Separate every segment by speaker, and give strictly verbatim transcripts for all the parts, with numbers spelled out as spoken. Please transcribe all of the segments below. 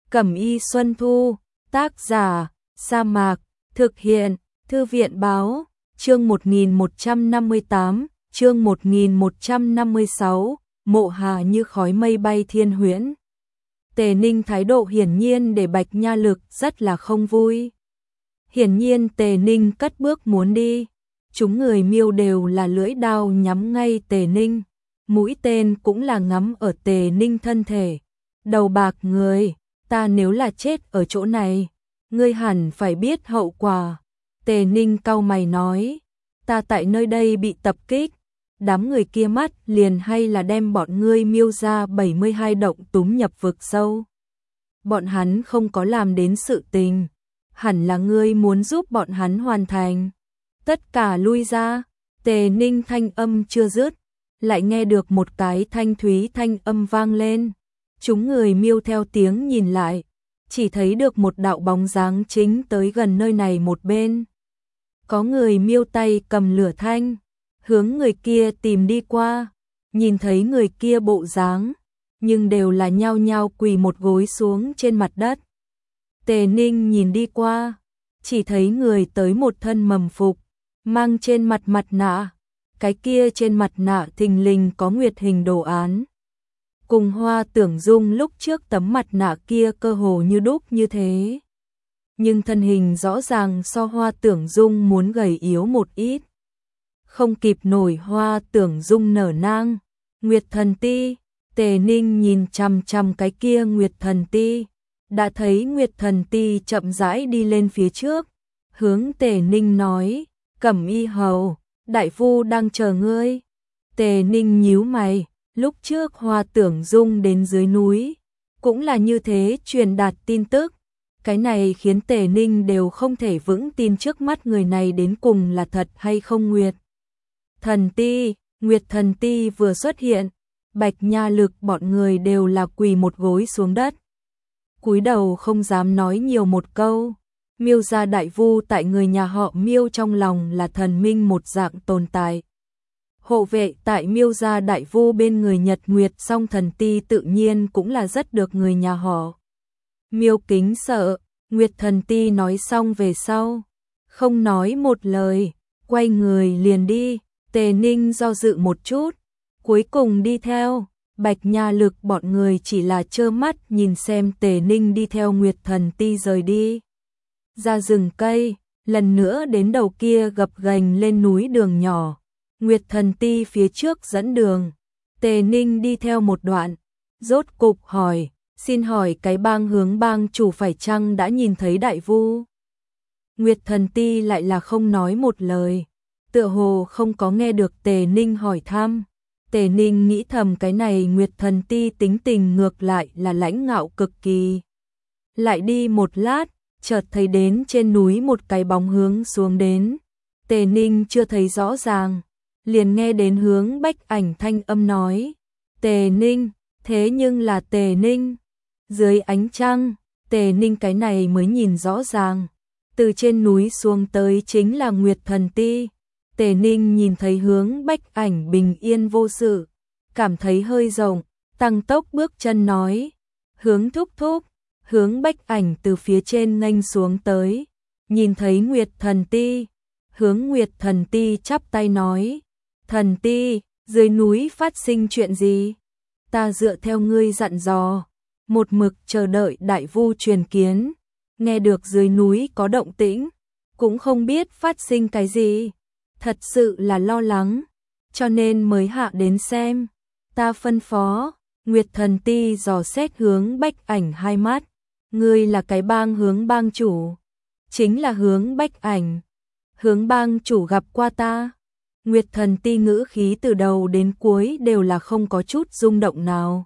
Speaker 1: Cẩm y Xuân Thu, tác giả, Sa Mạc, thực hiện, Thư viện báo, chương một nghìn một trăm năm mươi tám, chương một nghìn một trăm năm mươi sáu, Mộ Hà như khói mây bay thiên huyễn. Tề Ninh thái độ hiển nhiên để Bạch Nha Lực rất là không vui. Hiển nhiên Tề Ninh cất bước muốn đi. Chúng người Miêu đều là lưỡi đao nhắm ngay Tề Ninh. Mũi tên cũng là ngắm ở Tề Ninh thân thể. Đầu bạc người, ta nếu là chết ở chỗ này, ngươi hẳn phải biết hậu quả. Tề Ninh cau mày nói, ta tại nơi đây bị tập kích. Đám người kia mắt liền hay là đem bọn ngươi Miêu ra bảy mươi hai động túm nhập vực sâu. Bọn hắn không có làm đến sự tình, hẳn là ngươi muốn giúp bọn hắn hoàn thành. Tất cả lui ra. Tề Ninh thanh âm chưa dứt, lại nghe được một cái thanh thúy thanh âm vang lên. Chúng người Miêu theo tiếng nhìn lại, chỉ thấy được một đạo bóng dáng chính tới gần nơi này một bên. Có người Miêu tay cầm lửa thanh, hướng người kia tìm đi qua. Nhìn thấy người kia bộ dáng, nhưng đều là nhao nhao quỳ một gối xuống trên mặt đất. Tề Ninh nhìn đi qua, chỉ thấy người tới một thân mầm phục, mang trên mặt mặt nạ. Cái kia trên mặt nạ thình lình có nguyệt hình đồ án. Cùng Hoa Tưởng Dung lúc trước tấm mặt nạ kia cơ hồ như đúc như thế. Nhưng thân hình rõ ràng so Hoa Tưởng Dung muốn gầy yếu một ít. Không kịp nổi Hoa Tưởng Dung nở nang. Nguyệt Thần Ti. Tề Ninh nhìn chằm chằm cái kia Nguyệt Thần Ti. Đã thấy Nguyệt Thần Ti chậm rãi đi lên phía trước. Hướng Tề Ninh nói, Cẩm y hầu, đại phu đang chờ ngươi. Tề Ninh nhíu mày, lúc trước Hoa Tưởng Dung đến dưới núi, cũng là như thế truyền đạt tin tức. Cái này khiến Tề Ninh đều không thể vững tin trước mắt người này đến cùng là thật hay không. Nguyệt Thần Ti, Nguyệt Thần Ti vừa xuất hiện, Bạch Nha Lực bọn người đều là quỳ một gối xuống đất. Cúi đầu không dám nói nhiều một câu. Miêu gia đại vu tại người nhà họ Miêu trong lòng là thần minh một dạng tồn tại. Hộ vệ tại Miêu gia đại vu bên người Nhật Nguyệt Song Thần Ti tự nhiên cũng là rất được người nhà họ Miêu kính sợ. Nguyệt Thần Ti nói xong về sau, không nói một lời, quay người liền đi. Tề Ninh do dự một chút, cuối cùng đi theo. Bạch Nha Lực bọn người chỉ là trơ mắt nhìn xem Tề Ninh đi theo Nguyệt Thần Ti rời đi. Ra rừng cây, lần nữa đến đầu kia gập ghềnh lên núi đường nhỏ. Nguyệt Thần Ti phía trước dẫn đường. Tề Ninh đi theo một đoạn, rốt cục hỏi, xin hỏi cái bang hướng bang chủ phải chăng đã nhìn thấy đại vu? Nguyệt Thần Ti lại là không nói một lời, tựa hồ không có nghe được Tề Ninh hỏi thăm. Tề Ninh nghĩ thầm cái này Nguyệt Thần Ti tính tình ngược lại là lãnh ngạo cực kỳ. Lại đi một lát, chợt thấy đến trên núi một cái bóng hướng xuống đến. Tề Ninh chưa thấy rõ ràng, liền nghe đến hướng Bách Ảnh thanh âm nói, Tề Ninh, thế nhưng là Tề Ninh. Dưới ánh trăng, Tề Ninh cái này mới nhìn rõ ràng, từ trên núi xuống tới chính là Nguyệt Thần Ti. Tề Ninh nhìn thấy hướng Bách Ảnh bình yên vô sự, cảm thấy hơi rộng, tăng tốc bước chân nói, hướng thúc thúc. Hướng Bách Ảnh từ phía trên nghênh xuống tới, nhìn thấy Nguyệt Thần Ti, hướng Nguyệt Thần Ti chắp tay nói, Thần Ti, dưới núi phát sinh chuyện gì? Ta dựa theo ngươi dặn dò, một mực chờ đợi đại vu truyền kiến, nghe được dưới núi có động tĩnh, cũng không biết phát sinh cái gì, thật sự là lo lắng, cho nên mới hạ đến xem. Ta phân phó. Nguyệt Thần Ti dò xét hướng Bách Ảnh hai mắt, ngươi là cái bang hướng bang chủ? Chính là hướng Bách Ảnh. Hướng bang chủ gặp qua ta. Nguyệt Thần Ti ngữ khí từ đầu đến cuối đều là không có chút rung động nào.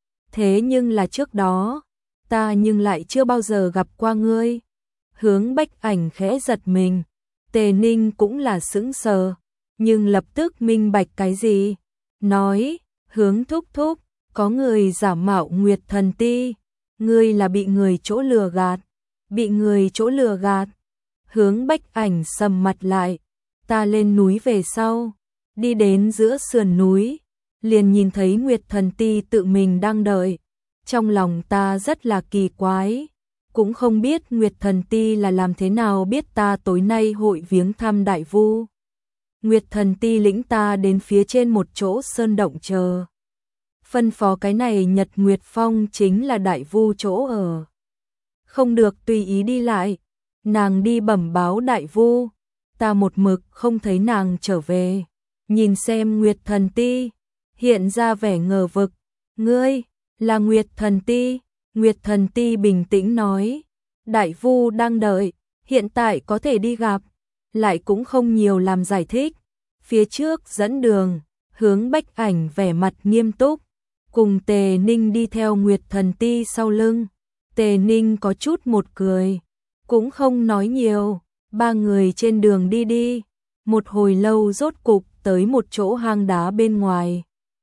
Speaker 1: Thế nhưng là trước đó, ta nhưng lại chưa bao giờ gặp qua ngươi. Hướng Bách Ảnh khẽ giật mình. Tề Ninh cũng là sững sờ, nhưng lập tức minh bạch cái gì. Nói, hướng thúc thúc, có người giả mạo Nguyệt Thần Ti. Ngươi là bị người chỗ lừa gạt. Bị người chỗ lừa gạt. Hướng Bách Ảnh sầm mặt lại. Ta lên núi về sau, đi đến giữa sườn núi, liền nhìn thấy Nguyệt Thần Ti tự mình đang đợi. Trong lòng ta rất là kỳ quái, cũng không biết Nguyệt Thần Ti là làm thế nào biết ta tối nay hội viếng thăm Đại Vu. Nguyệt Thần Ti lĩnh ta đến phía trên một chỗ sơn động chờ. Phân phó cái này Nhật Nguyệt Phong chính là Đại Vu chỗ ở. Không được tùy ý đi lại, nàng đi bẩm báo Đại Vu, ta một mực không thấy nàng trở về. Nhìn xem Nguyệt Thần Ti, hiện ra vẻ ngờ vực, ngươi, là Nguyệt Thần Ti. Nguyệt Thần Ti bình tĩnh nói, Đại Vu đang đợi, hiện tại có thể đi gặp, lại cũng không nhiều làm giải thích. Phía trước dẫn đường, Hướng Bách Ảnh vẻ mặt nghiêm túc, cùng Tề Ninh đi theo Nguyệt Thần Ti sau lưng. Tề Ninh có chút một cười, cũng không nói nhiều, ba người trên đường đi đi, một hồi lâu rốt cục tới một chỗ hang đá bên ngoài.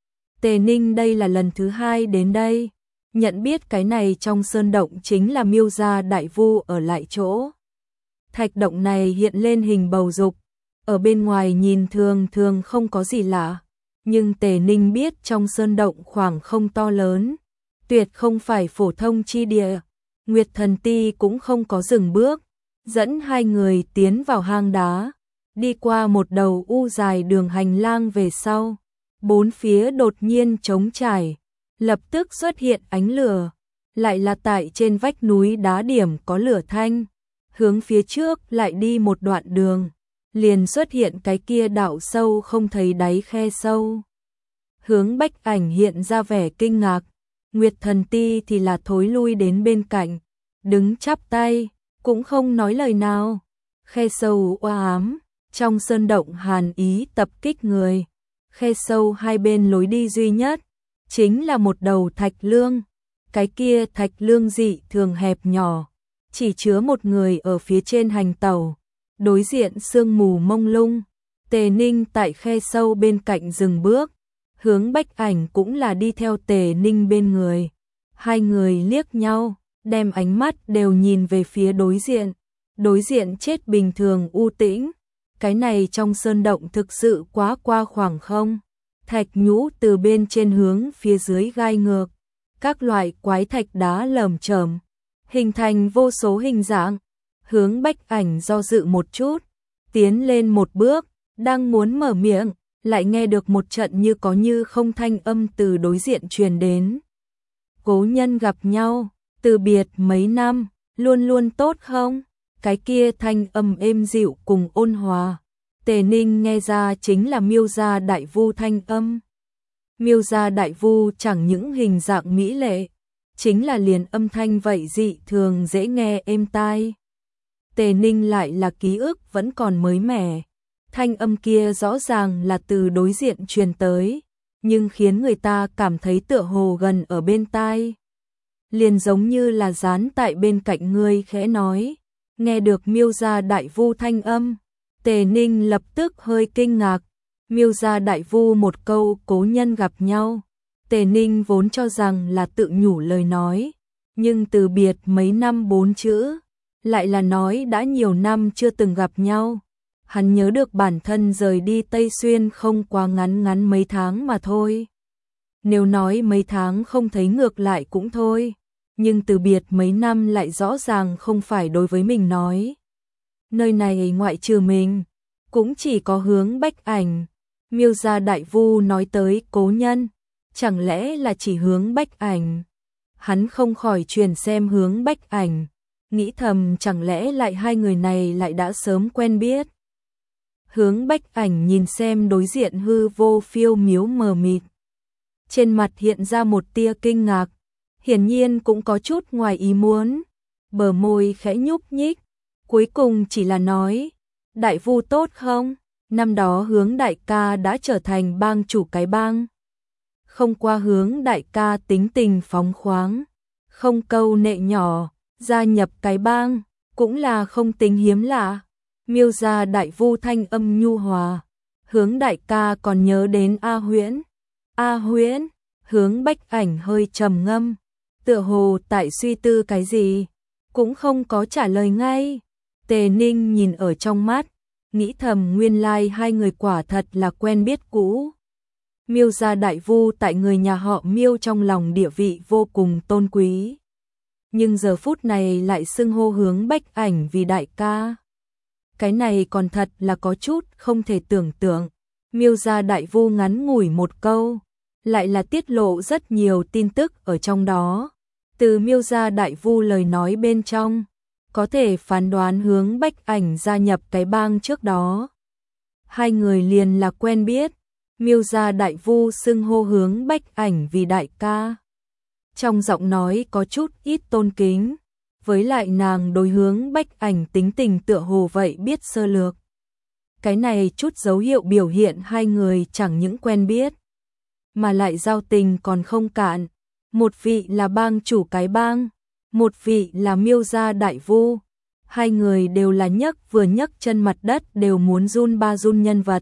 Speaker 1: Tề Ninh đây là lần thứ hai đến đây, nhận biết cái này trong sơn động chính là Miêu gia Đại Vu ở lại chỗ. Thạch động này hiện lên hình bầu dục, ở bên ngoài nhìn thường thường không có gì lạ, nhưng Tề Ninh biết trong sơn động khoảng không to lớn, tuyệt không phải phổ thông chi địa. Nguyệt Thần Ti cũng không có dừng bước, dẫn hai người tiến vào hang đá, đi qua một đầu u dài đường hành lang về sau, bốn phía đột nhiên trống trải, lập tức xuất hiện ánh lửa, lại là tại trên vách núi đá điểm có lửa thanh, hướng phía trước lại đi một đoạn đường, liền xuất hiện cái kia đạo sâu không thấy đáy khe sâu. Hướng Bách Ảnh hiện ra vẻ kinh ngạc, Nguyệt Thần Ti thì là thối lui đến bên cạnh, đứng chắp tay, cũng không nói lời nào. Khe sâu oa ám, trong sơn động hàn ý tập kích người. Khe sâu hai bên lối đi duy nhất, chính là một đầu thạch lương. Cái kia thạch lương dị thường hẹp nhỏ, chỉ chứa một người ở phía trên hành tẩu. Đối diện sương mù mông lung, Tề Ninh tại khe sâu bên cạnh dừng bước. Hướng Bách Ảnh cũng là đi theo Tề Ninh bên người. Hai người liếc nhau, đem ánh mắt đều nhìn về phía đối diện. Đối diện chết bình thường u tĩnh. Cái này trong sơn động thực sự quá qua khoảng không. Thạch nhũ từ bên trên hướng phía dưới gai ngược. Các loại quái thạch đá lởm chởm, hình thành vô số hình dạng. Hướng Bách Ảnh do dự một chút, tiến lên một bước, đang muốn mở miệng, lại nghe được một trận như có như không thanh âm từ đối diện truyền đến. Cố nhân gặp nhau, từ biệt mấy năm, luôn luôn tốt không? Cái kia thanh âm êm dịu cùng ôn hòa. Tề Ninh nghe ra chính là Miêu gia Đại Vu thanh âm. Miêu gia Đại Vu chẳng những hình dạng mỹ lệ, chính là liền âm thanh vậy dị thường dễ nghe êm tai. Tề Ninh lại là ký ức vẫn còn mới mẻ. Thanh âm kia rõ ràng là từ đối diện truyền tới, nhưng khiến người ta cảm thấy tựa hồ gần ở bên tai. Liền giống như là dán tại bên cạnh người khẽ nói. Nghe được Miêu gia Đại Vu thanh âm, Tề Ninh lập tức hơi kinh ngạc. Miêu gia Đại Vu một câu cố nhân gặp nhau, Tề Ninh vốn cho rằng là tự nhủ lời nói, nhưng từ biệt mấy năm bốn chữ, lại là nói đã nhiều năm chưa từng gặp nhau. Hắn nhớ được bản thân rời đi Tây Xuyên không quá ngắn ngắn mấy tháng mà thôi. Nếu nói mấy tháng không thấy ngược lại cũng thôi, nhưng từ biệt mấy năm lại rõ ràng không phải đối với mình nói. Nơi này ngoại trừ mình, cũng chỉ có Hướng Bách Ảnh. Miêu gia Đại Vu nói tới cố nhân, chẳng lẽ là chỉ Hướng Bách Ảnh? Hắn không khỏi truyền xem Hướng Bách Ảnh, nghĩ thầm chẳng lẽ lại hai người này lại đã sớm quen biết. Hướng Bách Ảnh nhìn xem đối diện hư vô phiêu miếu mờ mịt, trên mặt hiện ra một tia kinh ngạc, hiển nhiên cũng có chút ngoài ý muốn, bờ môi khẽ nhúc nhích, cuối cùng chỉ là nói, Đại Vu tốt không? Năm đó Hướng đại ca đã trở thành bang chủ cái bang. Không qua Hướng đại ca tính tình phóng khoáng, không câu nệ nhỏ, gia nhập cái bang, cũng là không tính hiếm lạ. Miêu gia Đại Vu thanh âm nhu hòa, Hướng đại ca còn nhớ đến A Huyễn. A Huyễn, Hướng Bách Ảnh hơi trầm ngâm, tựa hồ tại suy tư cái gì, cũng không có trả lời ngay. Tề Ninh nhìn ở trong mắt, nghĩ thầm nguyên lai like hai người quả thật là quen biết cũ. Miêu gia đại vu tại người nhà họ Miêu trong lòng địa vị vô cùng tôn quý. Nhưng giờ phút này lại xưng hô Hướng Bách Ảnh vì đại ca. Cái này còn thật là có chút không thể tưởng tượng. Miêu gia đại vu ngắn ngủi một câu, lại là tiết lộ rất nhiều tin tức ở trong đó. Từ Miêu gia đại vu lời nói bên trong, có thể phán đoán Hướng Bách Ảnh gia nhập cái bang trước đó. Hai người liền là quen biết. Miêu gia đại vu xưng hô Hướng Bách Ảnh vì đại ca. Trong giọng nói có chút ít tôn kính, với lại nàng đối Hướng Bách Ảnh tính tình tựa hồ vậy biết sơ lược. Cái này chút dấu hiệu biểu hiện hai người chẳng những quen biết, mà lại giao tình còn không cạn. Một vị là bang chủ cái bang, một vị là Miêu gia đại vu. Hai người đều là nhấc vừa nhấc chân mặt đất đều muốn run ba run nhân vật.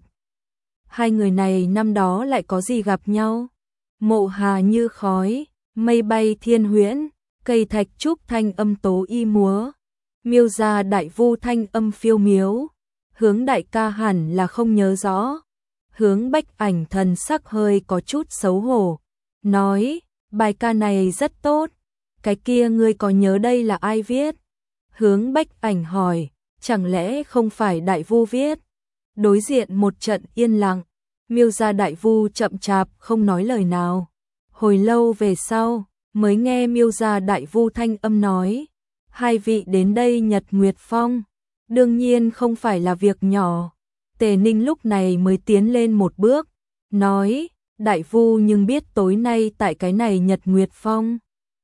Speaker 1: Hai người này năm đó lại có gì gặp nhau? Mộ hà như khói, mây bay thiên huyễn, cây thạch trúc thanh âm tố y múa. Miêu gia đại vu thanh âm phiêu miếu. Hướng đại ca hẳn là không nhớ rõ. Hướng Bách Ảnh thần sắc hơi có chút xấu hổ, nói, bài ca này rất tốt, cái kia ngươi có nhớ đây là ai viết? Hướng Bách Ảnh hỏi, chẳng lẽ không phải đại vu viết? Đối diện một trận yên lặng, Miêu gia đại vu chậm chạp không nói lời nào. Hồi lâu về sau, mới nghe Miêu gia đại vu thanh âm nói, hai vị đến đây Nhật Nguyệt Phong, đương nhiên không phải là việc nhỏ. Tề Ninh lúc này mới tiến lên một bước, nói, đại vu nhưng biết tối nay tại cái này Nhật Nguyệt Phong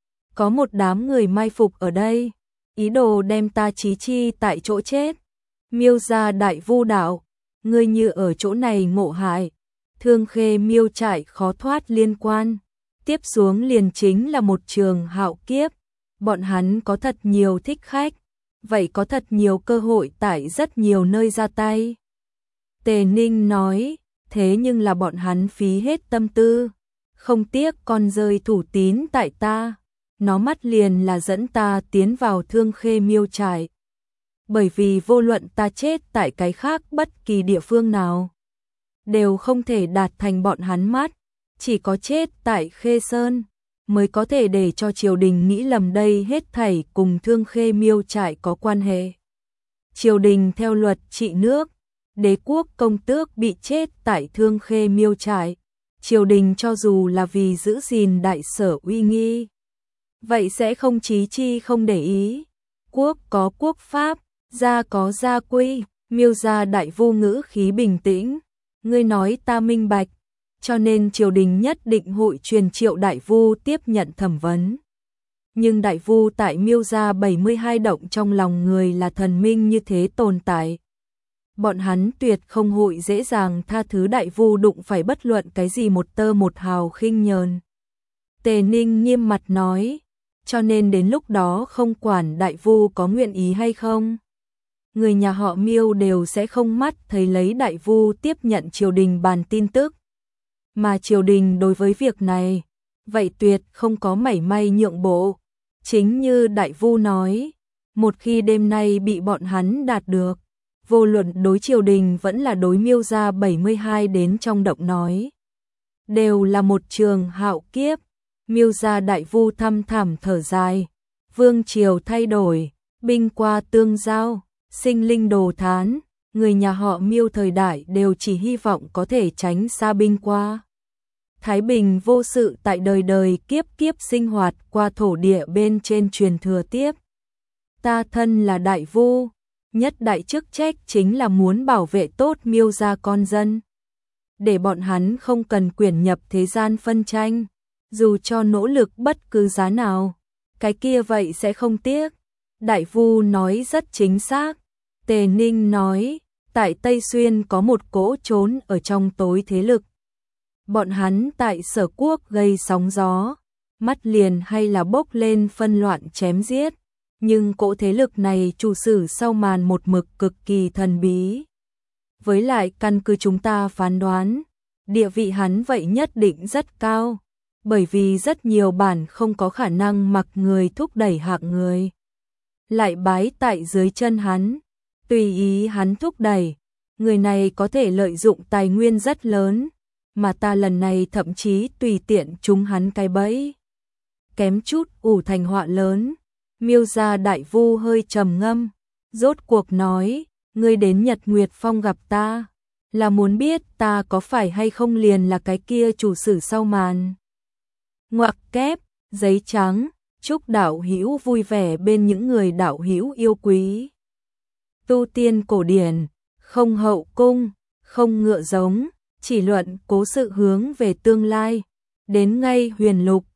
Speaker 1: có một đám người mai phục ở đây, ý đồ đem ta chí chi tại chỗ chết. Miêu gia đại vu đạo, ngươi như ở chỗ này ngộ hại, Thương Khê Miêu trại khó thoát liên quan. Tiếp xuống liền chính là một trường hạo kiếp, bọn hắn có thật nhiều thích khách, vậy có thật nhiều cơ hội tại rất nhiều nơi ra tay. Tề Ninh nói, thế nhưng là bọn hắn phí hết tâm tư, không tiếc con rơi thủ tín tại ta, nó mắt liền là dẫn ta tiến vào Thương Khê Miêu trại. Bởi vì vô luận ta chết tại cái khác bất kỳ địa phương nào, đều không thể đạt thành bọn hắn mắt, chỉ có chết tại Khê Sơn mới có thể để cho triều đình nghĩ lầm đây hết thảy cùng Thương Khê Miêu trại có quan hệ. Triều đình theo luật trị nước, đế quốc công tước bị chết tại Thương Khê Miêu trại, triều đình cho dù là vì giữ gìn đại sở uy nghi, vậy sẽ không chí chi không để ý. Quốc có quốc pháp, gia có gia quy. Miêu gia đại vu ngữ khí bình tĩnh, ngươi nói ta minh bạch, cho nên triều đình nhất định hội truyền triệu đại vu tiếp nhận thẩm vấn. Nhưng đại vu tại Miêu gia bảy mươi hai động trong lòng người là thần minh như thế tồn tại. Bọn hắn tuyệt không hội dễ dàng tha thứ đại vu đụng phải bất luận cái gì một tơ một hào khinh nhờn. Tề Ninh nghiêm mặt nói, cho nên đến lúc đó không quản đại vu có nguyện ý hay không, người nhà họ Miêu đều sẽ không mắt thấy lấy đại vu tiếp nhận triều đình bàn tin tức. Mà triều đình đối với việc này, vậy tuyệt không có mảy may nhượng bộ. Chính như đại vu nói, một khi đêm nay bị bọn hắn đạt được, vô luận đối triều đình vẫn là đối Miêu gia bảy mươi hai đến trong động nói, đều là một trường hạo kiếp. Miêu gia đại vu thăm thẳm thở dài, vương triều thay đổi, binh qua tương giao, sinh linh đồ thán, người nhà họ Miêu thời đại đều chỉ hy vọng có thể tránh xa binh qua. Thái bình vô sự tại đời đời kiếp kiếp sinh hoạt qua thổ địa bên trên truyền thừa tiếp. Ta thân là đại vu, nhất đại chức trách chính là muốn bảo vệ tốt Miêu gia con dân, để bọn hắn không cần quyển nhập thế gian phân tranh, dù cho nỗ lực bất cứ giá nào, cái kia vậy sẽ không tiếc. Đại vu nói rất chính xác. Tề Ninh nói, tại Tây Xuyên có một cỗ trốn ở trong tối thế lực. Bọn hắn tại Sở Quốc gây sóng gió, mắt liền hay là bốc lên phân loạn chém giết, nhưng cỗ thế lực này chủ sử sau màn một mực cực kỳ thần bí. Với lại căn cứ chúng ta phán đoán, địa vị hắn vậy nhất định rất cao, bởi vì rất nhiều bản không có khả năng mặc người thúc đẩy hạng người, lại bái tại dưới chân hắn, tùy ý hắn thúc đẩy, người này có thể lợi dụng tài nguyên rất lớn, mà ta lần này thậm chí tùy tiện trúng hắn cái bẫy. Kém chút ủ thành họa lớn. Miêu gia đại vu hơi trầm ngâm, rốt cuộc nói, ngươi đến Nhật Nguyệt Phong gặp ta, là muốn biết ta có phải hay không liền là cái kia chủ sử sau màn. Ngoặc kép, giấy trắng, chúc đạo hữu vui vẻ bên những người đạo hữu yêu quý. Tu tiên cổ điển, không hậu cung, không ngựa giống, chỉ luận cố sự hướng về tương lai, đến ngay huyền lục,